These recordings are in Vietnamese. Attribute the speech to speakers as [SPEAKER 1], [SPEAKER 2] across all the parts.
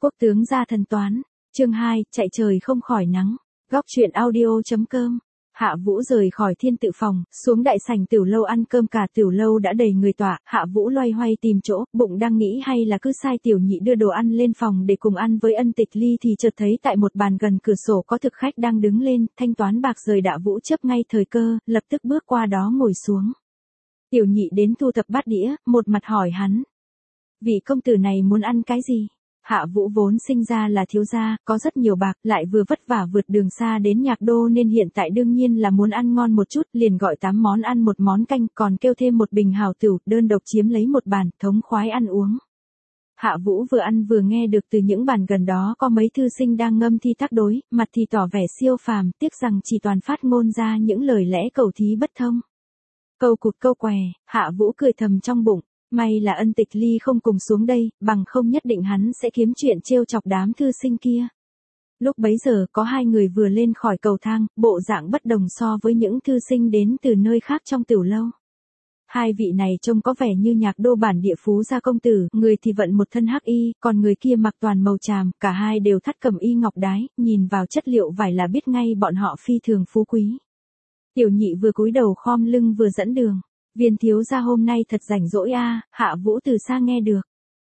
[SPEAKER 1] Quốc tướng gia thần toán. Chương 2, chạy trời không khỏi nắng. Góc truyện audio.com. Hạ Vũ rời khỏi Thiên Tự phòng, xuống đại sảnh tiểu lâu ăn cơm, cả tiểu lâu đã đầy người tọa. Hạ Vũ loay hoay tìm chỗ, bụng đang nghĩ hay là cứ sai tiểu nhị đưa đồ ăn lên phòng để cùng ăn với Ân Tịch Ly thì chợt thấy tại một bàn gần cửa sổ có thực khách đang đứng lên, thanh toán bạc rời. Hạ Vũ chớp ngay thời cơ, lập tức bước qua đó ngồi xuống. Tiểu nhị đến thu thập bát đĩa, một mặt hỏi hắn: vị công tử này muốn ăn cái gì? Hạ Vũ vốn sinh ra là thiếu gia, có rất nhiều bạc, lại vừa vất vả vượt đường xa đến Nhạc Đô nên hiện tại đương nhiên là muốn ăn ngon một chút, liền gọi 8 món ăn một món canh, còn kêu thêm một bình hào tửu, đơn độc chiếm lấy một bàn, thống khoái ăn uống. Hạ Vũ vừa ăn vừa nghe được từ những bàn gần đó có mấy thư sinh đang ngâm thi tác đối, mặt thì tỏ vẻ siêu phàm, tiếc rằng chỉ toàn phát ngôn ra những lời lẽ cầu thí bất thông. Câu cụt câu què, Hạ Vũ cười thầm trong bụng. May là Ân Tịch Ly không cùng xuống đây, bằng không nhất định hắn sẽ kiếm chuyện trêu chọc đám thư sinh kia. Lúc bấy giờ có hai người vừa lên khỏi cầu thang, bộ dạng bất đồng so với những thư sinh đến từ nơi khác trong tiểu lâu. Hai vị này trông có vẻ như Nhạc Đô bản địa phú gia công tử, người thì vận một thân hắc y, còn người kia mặc toàn màu tràm, cả hai đều thắt cẩm y ngọc đái, nhìn vào chất liệu vải là biết ngay bọn họ phi thường phú quý. Tiểu nhị vừa cúi đầu khom lưng vừa dẫn đường. Viên thiếu gia hôm nay thật rảnh rỗi a. Hạ Vũ từ xa nghe được.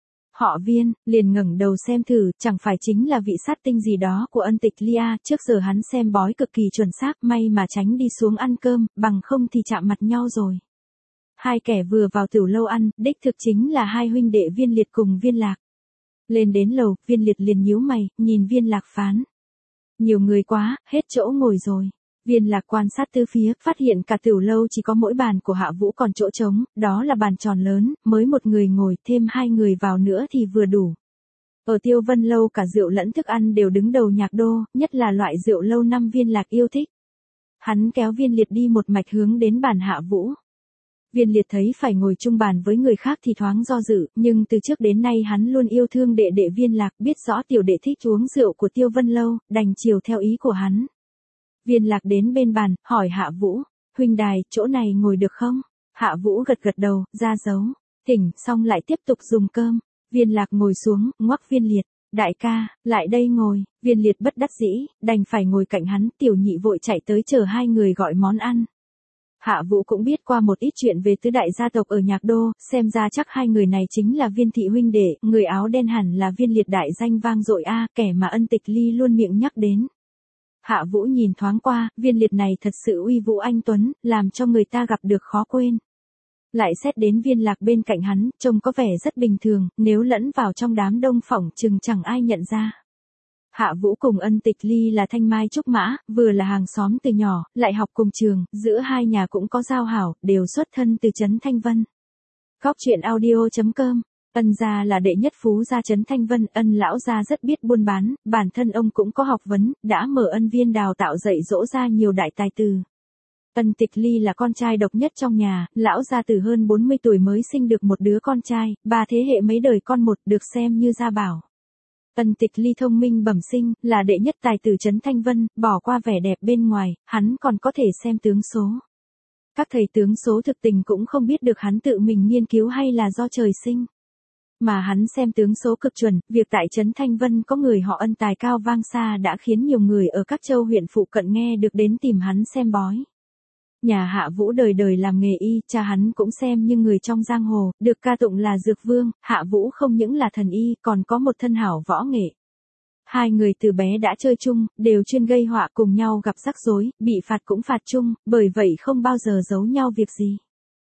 [SPEAKER 1] Họ Viên, liền ngẩng đầu xem thử, chẳng phải chính là vị sát tinh gì đó của Ân Tịch Ly a. Trước giờ hắn xem bói cực kỳ chuẩn xác, may mà tránh đi xuống ăn cơm, bằng không thì chạm mặt nhau rồi. Hai kẻ vừa vào tiểu lâu ăn, đích thực chính là hai huynh đệ Viên Liệt cùng Viên Lạc. Lên đến lầu, Viên Liệt liền nhíu mày, nhìn Viên Lạc phán: nhiều người quá, hết chỗ ngồi rồi. Viên Lạc quan sát tứ phía, phát hiện cả tiểu lâu chỉ có mỗi bàn của Hạ Vũ còn chỗ trống, đó là bàn tròn lớn, mới một người ngồi, thêm hai người vào nữa thì vừa đủ. Ở Tiêu Vân Lâu cả rượu lẫn thức ăn đều đứng đầu Nhạc Đô, nhất là loại rượu lâu năm Viên Lạc yêu thích. Hắn kéo Viên Liệt đi một mạch hướng đến bàn Hạ Vũ. Viên Liệt thấy phải ngồi chung bàn với người khác thì thoáng do dự, nhưng từ trước đến nay hắn luôn yêu thương đệ đệ Viên Lạc, biết rõ tiểu đệ thích uống rượu của Tiêu Vân Lâu, đành chiều theo ý của hắn. Viên Lạc đến bên bàn, hỏi Hạ Vũ: huynh đài, chỗ này ngồi được không? Hạ Vũ gật gật đầu, ra dấu, thỉnh, xong lại tiếp tục dùng cơm. Viên Lạc ngồi xuống, ngoắc Viên Liệt: đại ca, lại đây ngồi. Viên Liệt bất đắc dĩ, đành phải ngồi cạnh hắn. Tiểu nhị vội chạy tới chờ hai người gọi món ăn. Hạ Vũ cũng biết qua một ít chuyện về tứ đại gia tộc ở Nhạc Đô, xem ra chắc hai người này chính là Viên thị huynh đệ, người áo đen hẳn là Viên Liệt đại danh vang dội a, kẻ mà Ân Tịch Ly luôn miệng nhắc đến. Hạ Vũ nhìn thoáng qua, Viên Liệt này thật sự uy vũ anh tuấn, làm cho người ta gặp được khó quên. Lại xét đến Viên Lạc bên cạnh hắn, trông có vẻ rất bình thường, nếu lẫn vào trong đám đông phỏng chừng chẳng ai nhận ra. Hạ Vũ cùng Ân Tịch Ly là thanh mai trúc mã, vừa là hàng xóm từ nhỏ, lại học cùng trường, giữa hai nhà cũng có giao hảo, đều xuất thân từ trấn Thanh Vân. Góc truyện audio.com. Ân gia là đệ nhất phú gia trấn Thanh Vân, Ân lão gia rất biết buôn bán, bản thân ông cũng có học vấn, đã mở ân viên đào tạo dạy dỗ ra nhiều đại tài tử. Ân Tịch Ly là con trai độc nhất trong nhà, lão gia từ hơn 40 tuổi mới sinh được một đứa con trai, ba thế hệ mấy đời con một, được xem như gia bảo. Ân Tịch Ly thông minh bẩm sinh, là đệ nhất tài tử trấn Thanh Vân, bỏ qua vẻ đẹp bên ngoài, hắn còn có thể xem tướng số. Các thầy tướng số thực tình cũng không biết được hắn tự mình nghiên cứu hay là do trời sinh. Mà hắn xem tướng số cực chuẩn, việc tại trấn Thanh Vân có người họ Ân tài cao vang xa đã khiến nhiều người ở các châu huyện phụ cận nghe được đến tìm hắn xem bói. Nhà Hạ Vũ đời đời làm nghề y, cha hắn cũng xem như người trong giang hồ, được ca tụng là dược vương. Hạ Vũ không những là thần y, còn có một thân hảo võ nghệ. Hai người từ bé đã chơi chung, đều chuyên gây họa, cùng nhau gặp rắc rối, bị phạt cũng phạt chung, bởi vậy không bao giờ giấu nhau việc gì.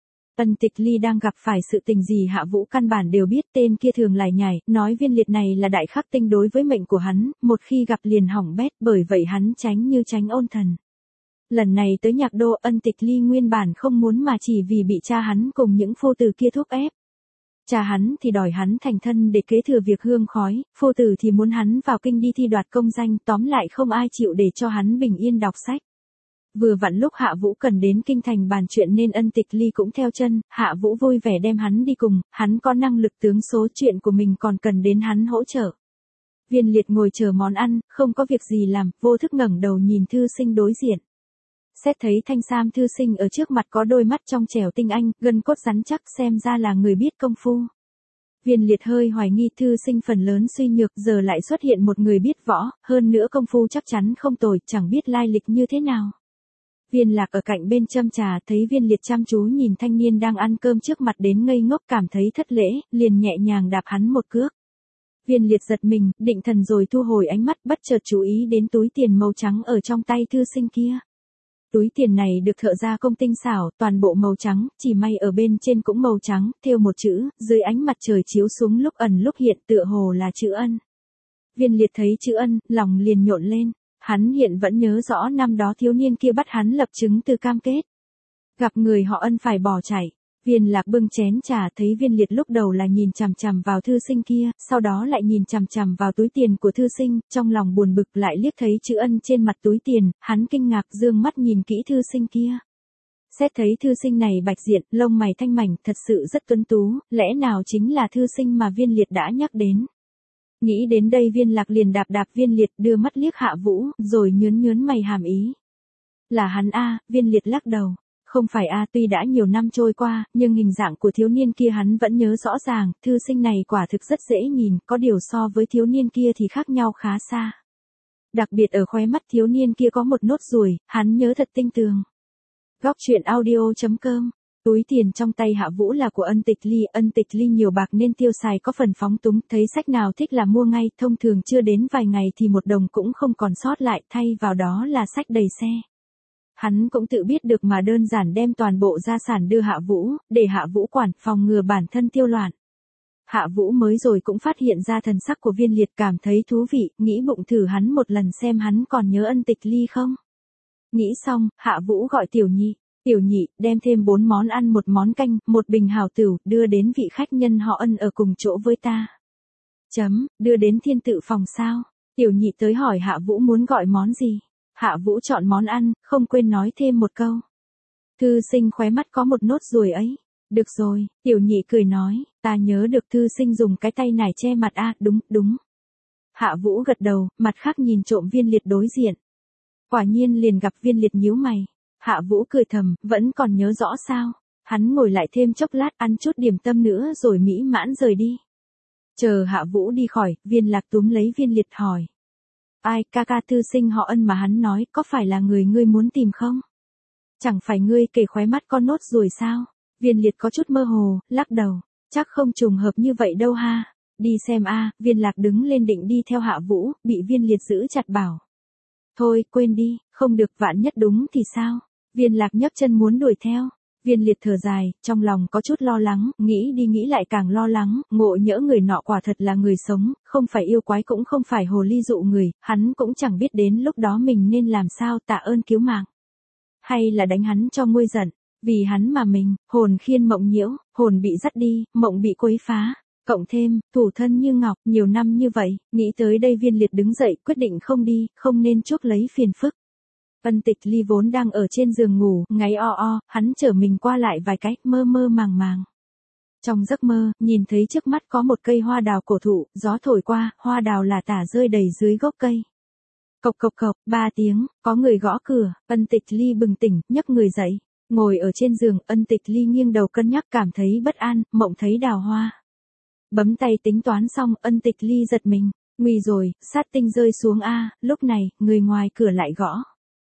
[SPEAKER 1] Ân Tịch Ly đang gặp phải sự tình gì Hạ Vũ căn bản đều biết, tên kia thường lải nhải, nói Viên Liệt này là đại khắc tinh đối với mệnh của hắn, một khi gặp liền hỏng bét, bởi vậy hắn tránh như tránh ôn thần. Lần này tới Nhạc Đô, Ân Tịch Ly nguyên bản không muốn mà chỉ vì bị cha hắn cùng những phu tử kia thúc ép. Cha hắn thì đòi hắn thành thân để kế thừa việc hương khói, phu tử thì muốn hắn vào kinh đi thi đoạt công danh, tóm lại không ai chịu để cho hắn bình yên đọc sách. Vừa vặn lúc Hạ Vũ cần đến kinh thành bàn chuyện nên Ân Tịch Ly cũng theo chân, Hạ Vũ vui vẻ đem hắn đi cùng, hắn có năng lực tướng số, chuyện của mình còn cần đến hắn hỗ trợ. Viên Liệt ngồi chờ món ăn, không có việc gì làm, vô thức ngẩng đầu nhìn thư sinh đối diện. Xét thấy thanh sam thư sinh ở trước mặt có đôi mắt trong trẻo tinh anh, gân cốt rắn chắc, xem ra là người biết công phu. Viên Liệt hơi hoài nghi thư sinh phần lớn suy nhược, giờ lại xuất hiện một người biết võ, hơn nữa công phu chắc chắn không tồi, chẳng biết lai lịch như thế nào. Viên Lạc ở cạnh bên châm trà, thấy Viên Liệt chăm chú nhìn thanh niên đang ăn cơm trước mặt đến ngây ngốc, cảm thấy thất lễ, liền nhẹ nhàng đạp hắn một cước. Viên Liệt giật mình, định thần rồi thu hồi ánh mắt, bất chợt chú ý đến túi tiền màu trắng ở trong tay thư sinh kia. Túi tiền này được thợ gia công tinh xảo, toàn bộ màu trắng, chỉ may ở bên trên cũng màu trắng, thêu một chữ, dưới ánh mặt trời chiếu xuống lúc ẩn lúc hiện, tựa hồ là chữ Ân. Viên Liệt thấy chữ Ân, lòng liền nhộn lên, hắn hiện vẫn nhớ rõ năm đó thiếu niên kia bắt hắn lập chứng từ cam kết. Gặp người họ Ân phải bỏ chạy. Viên Lạc bưng chén trà, thấy Viên Liệt lúc đầu là nhìn chằm chằm vào thư sinh kia, sau đó lại nhìn chằm chằm vào túi tiền của thư sinh, trong lòng buồn bực lại liếc thấy chữ Ân trên mặt túi tiền, hắn kinh ngạc dương mắt nhìn kỹ thư sinh kia. Xét thấy thư sinh này bạch diện, lông mày thanh mảnh, thật sự rất tuấn tú, lẽ nào chính là thư sinh mà Viên Liệt đã nhắc đến. Nghĩ đến đây Viên Lạc liền đạp Viên Liệt, đưa mắt liếc Hạ Vũ, rồi nhớn mày hàm ý. Là hắn a? Viên Liệt lắc đầu. Không phải a, tuy đã nhiều năm trôi qua, nhưng hình dạng của thiếu niên kia hắn vẫn nhớ rõ ràng, thư sinh này quả thực rất dễ nhìn, có điều so với thiếu niên kia thì khác nhau khá xa. Đặc biệt ở khóe mắt thiếu niên kia có một nốt ruồi, hắn nhớ thật tinh tường. Góc truyện audio.com. Túi tiền trong tay Hạ Vũ là của Ân Tịch Ly nhiều bạc nên tiêu xài có phần phóng túng, thấy sách nào thích là mua ngay, thông thường chưa đến vài ngày thì một đồng cũng không còn sót lại, thay vào đó là sách đầy xe. Hắn cũng tự biết được mà đơn giản đem toàn bộ gia sản đưa Hạ Vũ, để Hạ Vũ quản, phòng ngừa bản thân tiêu loạn. Hạ Vũ mới rồi cũng phát hiện ra thần sắc của Viên Liệt, cảm thấy thú vị, nghĩ bụng thử hắn một lần xem hắn còn nhớ Ân Tịch Ly không. Nghĩ xong, Hạ Vũ gọi Tiểu Nhị, đem thêm 4 món ăn, 1 món canh, 1 bình hào tửu, đưa đến vị khách nhân họ Ân ở cùng chỗ với ta. Đưa đến Thiên Tự phòng sao? Tiểu Nhị tới hỏi Hạ Vũ muốn gọi món gì. Hạ Vũ chọn món ăn, không quên nói thêm một câu. Thư sinh khóe mắt có một nốt ruồi ấy. Được rồi, Tiểu Nhị cười nói, ta nhớ được thư sinh dùng cái tay nải che mặt a, đúng. Hạ Vũ gật đầu, mặt khác nhìn trộm Viên Liệt đối diện. Quả nhiên liền gặp Viên Liệt nhíu mày. Hạ Vũ cười thầm, vẫn còn nhớ rõ sao? Hắn ngồi lại thêm chốc lát, ăn chút điểm tâm nữa rồi mỹ mãn rời đi. Chờ Hạ Vũ đi khỏi, Viên Lạc túm lấy Viên Liệt hỏi. Ai, ca thư sinh họ Ân mà hắn nói, có phải là người ngươi muốn tìm không? Chẳng phải ngươi kể khóe mắt con nốt ruồi sao? Viên Liệt có chút mơ hồ, lắc đầu. Chắc không trùng hợp như vậy đâu ha. Đi xem a. Viên Lạc đứng lên định đi theo Hạ Vũ, bị Viên Liệt giữ chặt bảo. Thôi, quên đi, không được, vạn nhất đúng thì sao? Viên Lạc nhấc chân muốn đuổi theo. Viên Liệt thở dài, trong lòng có chút lo lắng, nghĩ đi nghĩ lại càng lo lắng, ngộ nhỡ người nọ quả thật là người sống, không phải yêu quái cũng không phải hồ ly dụ người, hắn cũng chẳng biết đến lúc đó mình nên làm sao, tạ ơn cứu mạng. Hay là đánh hắn cho nguôi giận, vì hắn mà mình, hồn khiên mộng nhiễu, hồn bị dắt đi, mộng bị quấy phá. Cộng thêm, thủ thân như ngọc, nhiều năm như vậy, nghĩ tới đây Viên Liệt đứng dậy, quyết định không đi, không nên chuốc lấy phiền phức. Ân Tịch Ly vốn đang ở trên giường ngủ, ngáy o, hắn trở mình qua lại vài cái, mơ màng. Trong giấc mơ, nhìn thấy trước mắt có một cây hoa đào cổ thụ, gió thổi qua, hoa đào là tả rơi đầy dưới gốc cây. Cộc, 3 tiếng, có người gõ cửa, Ân Tịch Ly bừng tỉnh, nhấc người dậy, ngồi ở trên giường, Ân Tịch Ly nghiêng đầu cân nhắc, cảm thấy bất an, mộng thấy đào hoa. Bấm tay tính toán xong, Ân Tịch Ly giật mình, nguy rồi, sát tinh rơi xuống a. Lúc này, người ngoài cửa lại gõ.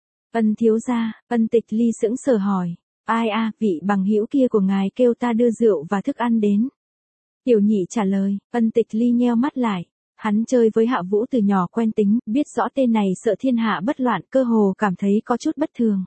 [SPEAKER 1] Ân thiếu gia. Ân Tịch Ly sững sờ hỏi, ai a? Vị bằng hữu kia của ngài kêu ta đưa rượu và thức ăn đến. Tiểu Nhị trả lời. Ân Tịch Ly nheo mắt lại, hắn chơi với Hạ Vũ từ nhỏ quen tính, biết rõ tên này sợ thiên hạ bất loạn, cơ hồ cảm thấy có chút bất thường.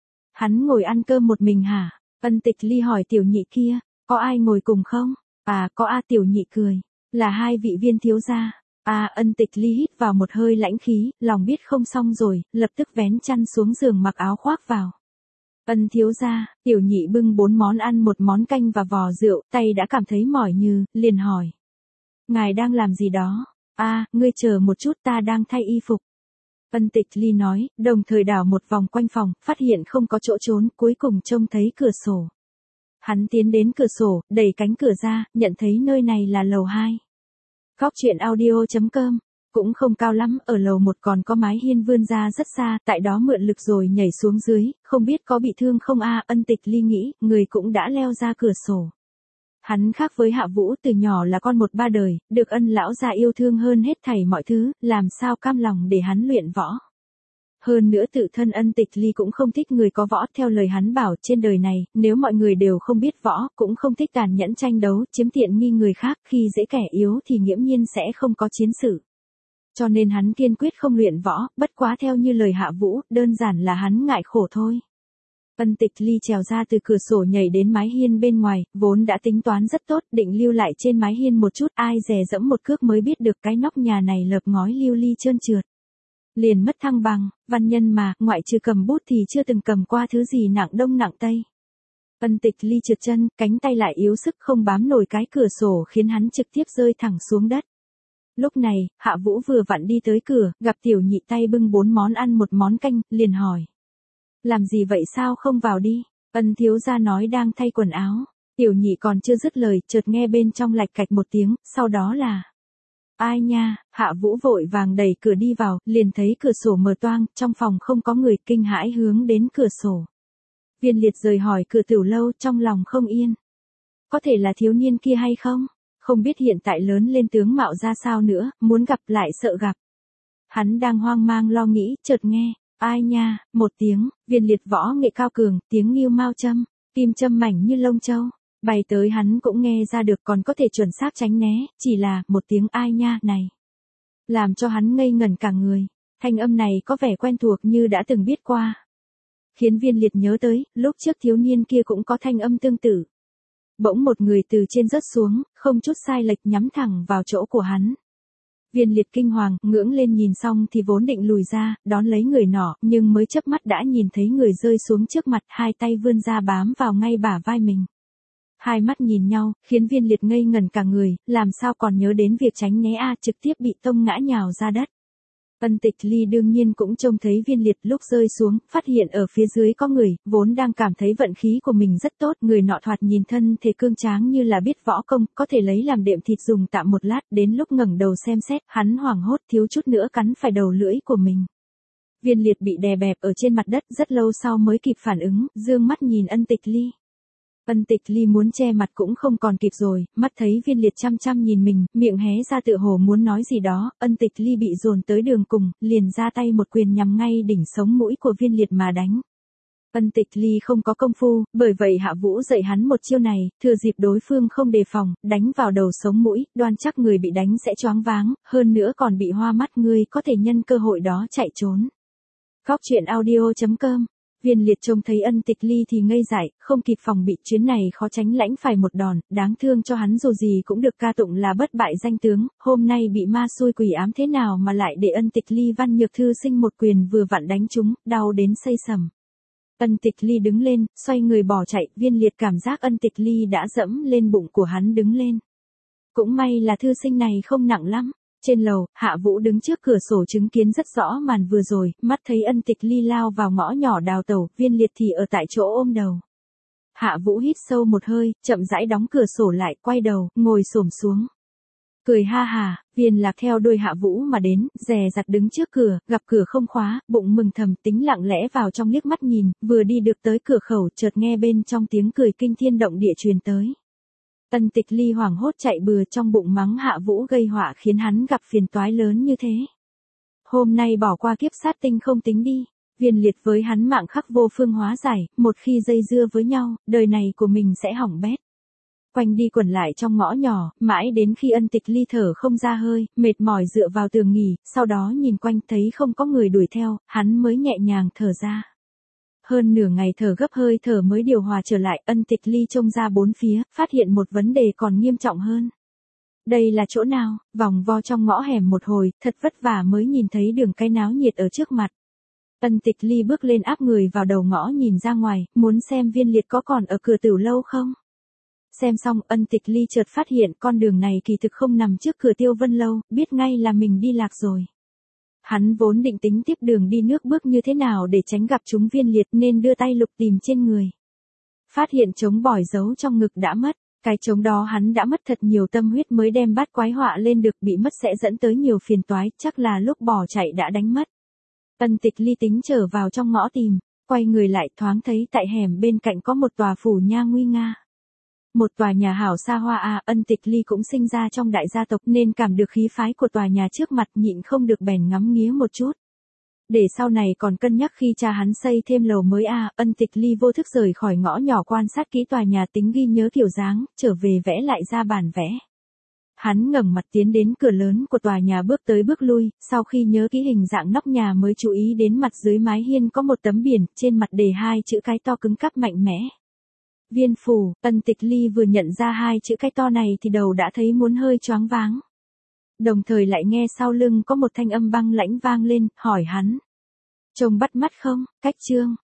[SPEAKER 1] Hắn ngồi ăn cơm một mình hả? Ân Tịch Ly hỏi Tiểu Nhị kia, có ai ngồi cùng không? À, có a. Tiểu Nhị cười, là 2 vị Viên thiếu gia. Ân Tịch Ly hít vào một hơi lãnh khí, lòng biết không xong rồi, lập tức vén chăn xuống giường mặc áo khoác vào. Ân thiếu gia. Tiểu Nhị bưng 4 món ăn, 1 món canh và vò rượu, tay đã cảm thấy mỏi như, liền hỏi. Ngài đang làm gì đó? Ngươi chờ một chút, ta đang thay y phục. Ân Tịch Ly nói, đồng thời đảo một vòng quanh phòng, phát hiện không có chỗ trốn, cuối cùng trông thấy cửa sổ. Hắn tiến đến cửa sổ, đẩy cánh cửa ra, nhận thấy nơi này là lầu 2. Góc truyện audio.com. Cũng không cao lắm, ở lầu 1 còn có mái hiên vươn ra rất xa, tại đó mượn lực rồi nhảy xuống dưới, không biết có bị thương không a. Ân Tịch Ly nghĩ, người cũng đã leo ra cửa sổ. Hắn khác với Hạ Vũ, từ nhỏ là con một ba đời, được ân lão gia yêu thương hơn hết thảy mọi thứ, làm sao cam lòng để hắn luyện võ. Hơn nữa tự thân Ân Tịch Ly cũng không thích người có võ, theo lời hắn bảo trên đời này, nếu mọi người đều không biết võ, cũng không thích tàn nhẫn tranh đấu, chiếm tiện nghi người khác, khi dễ kẻ yếu thì nghiễm nhiên sẽ không có chiến sự. Cho nên hắn kiên quyết không luyện võ, bất quá theo như lời Hạ Vũ, đơn giản là hắn ngại khổ thôi. Ân Tịch Ly trèo ra từ cửa sổ nhảy đến mái hiên bên ngoài, vốn đã tính toán rất tốt, định lưu lại trên mái hiên một chút, ai dè dẫm một cước mới biết được cái nóc nhà này lợp ngói lưu ly trơn trượt. Liền mất thăng bằng, văn nhân mà, ngoại trừ cầm bút thì chưa từng cầm qua thứ gì nặng đông nặng tây. Ân Tịch Ly trượt chân, cánh tay lại yếu sức không bám nổi cái cửa sổ khiến hắn trực tiếp rơi thẳng xuống đất. Lúc này, Hạ Vũ vừa vặn đi tới cửa, gặp tiểu nhị tay bưng 4 món ăn một món canh, liền hỏi. Làm gì vậy, sao không vào đi? Ân thiếu gia nói đang thay quần áo. Tiểu nhị còn chưa dứt lời, chợt nghe bên trong lạch cạch một tiếng, sau đó là. Ai nha, Hạ Vũ vội vàng đẩy cửa đi vào, liền thấy cửa sổ mở toang, trong phòng không có người, kinh hãi hướng đến cửa sổ. Viên Liệt rời hỏi cửa tiểu lâu, trong lòng không yên. Có thể là thiếu niên kia hay không? Không biết hiện tại lớn lên tướng mạo ra sao nữa, muốn gặp lại sợ gặp. Hắn đang hoang mang lo nghĩ, chợt nghe. Ai nha, một tiếng, Viên Liệt võ nghệ cao cường, tiếng nghêu mao châm, kim châm mảnh như lông châu, bay tới hắn cũng nghe ra được, còn có thể chuẩn xác tránh né, chỉ là một tiếng ai nha này. Làm cho hắn ngây ngẩn cả người, thanh âm này có vẻ quen thuộc như đã từng biết qua. Khiến Viên Liệt nhớ tới, lúc trước thiếu niên kia cũng có thanh âm tương tự. Bỗng một người từ trên rớt xuống, không chút sai lệch nhắm thẳng vào chỗ của hắn. Viên Liệt kinh hoàng, ngưỡng lên nhìn xong thì vốn định lùi ra, đón lấy người nọ, nhưng mới chớp mắt đã nhìn thấy người rơi xuống trước mặt, hai tay vươn ra bám vào ngay bả vai mình. Hai mắt nhìn nhau, khiến Viên Liệt ngây ngẩn cả người, làm sao còn nhớ đến việc tránh né trực tiếp bị tông ngã nhào ra đất. Ân Tịch Ly đương nhiên cũng trông thấy Viên Liệt lúc rơi xuống, phát hiện ở phía dưới có người, vốn đang cảm thấy vận khí của mình rất tốt, người nọ thoạt nhìn thân thể cương tráng như là biết võ công, có thể lấy làm đệm thịt dùng tạm một lát, đến lúc ngẩng đầu xem xét, hắn hoảng hốt thiếu chút nữa cắn phải đầu lưỡi của mình. Viên Liệt bị đè bẹp ở trên mặt đất, rất lâu sau mới kịp phản ứng, dương mắt nhìn Ân Tịch Ly. Ân Tịch Ly muốn che mặt cũng không còn kịp rồi, mắt thấy Viên Liệt chăm chăm nhìn mình, miệng hé ra tựa hồ muốn nói gì đó, Ân Tịch Ly bị dồn tới đường cùng, liền ra tay một quyền nhằm ngay đỉnh sống mũi của Viên Liệt mà đánh. Ân Tịch Ly không có công phu, bởi vậy Hạ Vũ dạy hắn một chiêu này, thừa dịp đối phương không đề phòng, đánh vào đầu sống mũi, đoan chắc người bị đánh sẽ choáng váng, hơn nữa còn bị hoa mắt, ngươi có thể nhân cơ hội đó chạy trốn. Góc truyện audio.com. Viên Liệt trông thấy Ân Tịch Ly thì ngây dại, không kịp phòng bị, chuyến này khó tránh lãnh phải một đòn, đáng thương cho hắn dù gì cũng được ca tụng là bất bại danh tướng, hôm nay bị ma xui quỷ ám thế nào mà lại để Ân Tịch Ly văn nhược thư sinh một quyền vừa vặn đánh trúng, đau đến xây sầm. Ân Tịch Ly đứng lên, xoay người bỏ chạy, Viên Liệt cảm giác Ân Tịch Ly đã dẫm lên bụng của hắn đứng lên. Cũng may là thư sinh này không nặng lắm. Trên lầu, Hạ Vũ đứng trước cửa sổ chứng kiến rất rõ màn vừa rồi, mắt thấy Ân Tịch Ly lao vào ngõ nhỏ đào tẩu, Viên Liệt thì ở tại chỗ ôm đầu. Hạ Vũ hít sâu một hơi, chậm rãi đóng cửa sổ lại, quay đầu, ngồi xổm xuống. Cười ha hà, Viên Lạc theo đuôi Hạ Vũ mà đến, dè dặt đứng trước cửa, gặp cửa không khóa, bụng mừng thầm tính lặng lẽ vào trong liếc mắt nhìn, vừa đi được tới cửa khẩu, chợt nghe bên trong tiếng cười kinh thiên động địa truyền tới. Ân Tịch Ly hoảng hốt chạy bừa, trong bụng mắng Hạ Vũ gây họa khiến hắn gặp phiền toái lớn như thế. Hôm nay bỏ qua kiếp sát tinh không tính đi, Viên Liệt với hắn mạng khắc vô phương hóa giải, một khi dây dưa với nhau, đời này của mình sẽ hỏng bét. Quanh đi quẩn lại trong ngõ nhỏ, mãi đến khi Ân Tịch Ly thở không ra hơi, mệt mỏi dựa vào tường nghỉ, sau đó nhìn quanh thấy không có người đuổi theo, hắn mới nhẹ nhàng thở ra. Hơn nửa ngày thở gấp hơi thở mới điều hòa trở lại, Ân Tịch Ly trông ra bốn phía, phát hiện một vấn đề còn nghiêm trọng hơn. Đây là chỗ nào? Vòng vo trong ngõ hẻm một hồi, thật vất vả mới nhìn thấy đường cái náo nhiệt ở trước mặt. Ân Tịch Ly bước lên áp người vào đầu ngõ nhìn ra ngoài, muốn xem Viên Liệt có còn ở cửa tiểu lâu không? Xem xong, Ân Tịch Ly chợt phát hiện con đường này kỳ thực không nằm trước cửa Tiêu Vân Lâu, biết ngay là mình đi lạc rồi. Hắn vốn định tính tiếp đường đi nước bước như thế nào để tránh gặp chúng Viên Liệt nên đưa tay lục tìm trên người. Phát hiện trống bỏi giấu trong ngực đã mất, cái trống đó hắn đã mất thật nhiều tâm huyết mới đem bát quái họa lên được, bị mất sẽ dẫn tới nhiều phiền toái, chắc là lúc bỏ chạy đã đánh mất. Ân Tịch Ly tính trở vào trong ngõ tìm, quay người lại thoáng thấy tại hẻm bên cạnh có một tòa phủ nha nguy nga. Một tòa nhà hảo xa hoa Ân Tịch Ly cũng sinh ra trong đại gia tộc nên cảm được khí phái của tòa nhà trước mặt, nhịn không được bèn ngắm nghía một chút. Để sau này còn cân nhắc khi cha hắn xây thêm lầu mới Ân Tịch Ly vô thức rời khỏi ngõ nhỏ quan sát kỹ tòa nhà, tính ghi nhớ kiểu dáng, trở về vẽ lại ra bản vẽ. Hắn ngẩng mặt tiến đến cửa lớn của tòa nhà, bước tới bước lui, sau khi nhớ kỹ hình dạng nóc nhà mới chú ý đến mặt dưới mái hiên có một tấm biển, trên mặt đề hai chữ cái to cứng cáp mạnh mẽ. Viên phủ. Ân Tịch Ly vừa nhận ra hai chữ cái to này thì đầu đã thấy muốn hơi choáng váng. Đồng thời lại nghe sau lưng có một thanh âm băng lãnh vang lên, hỏi hắn. Trông bắt mắt không? Cách chương.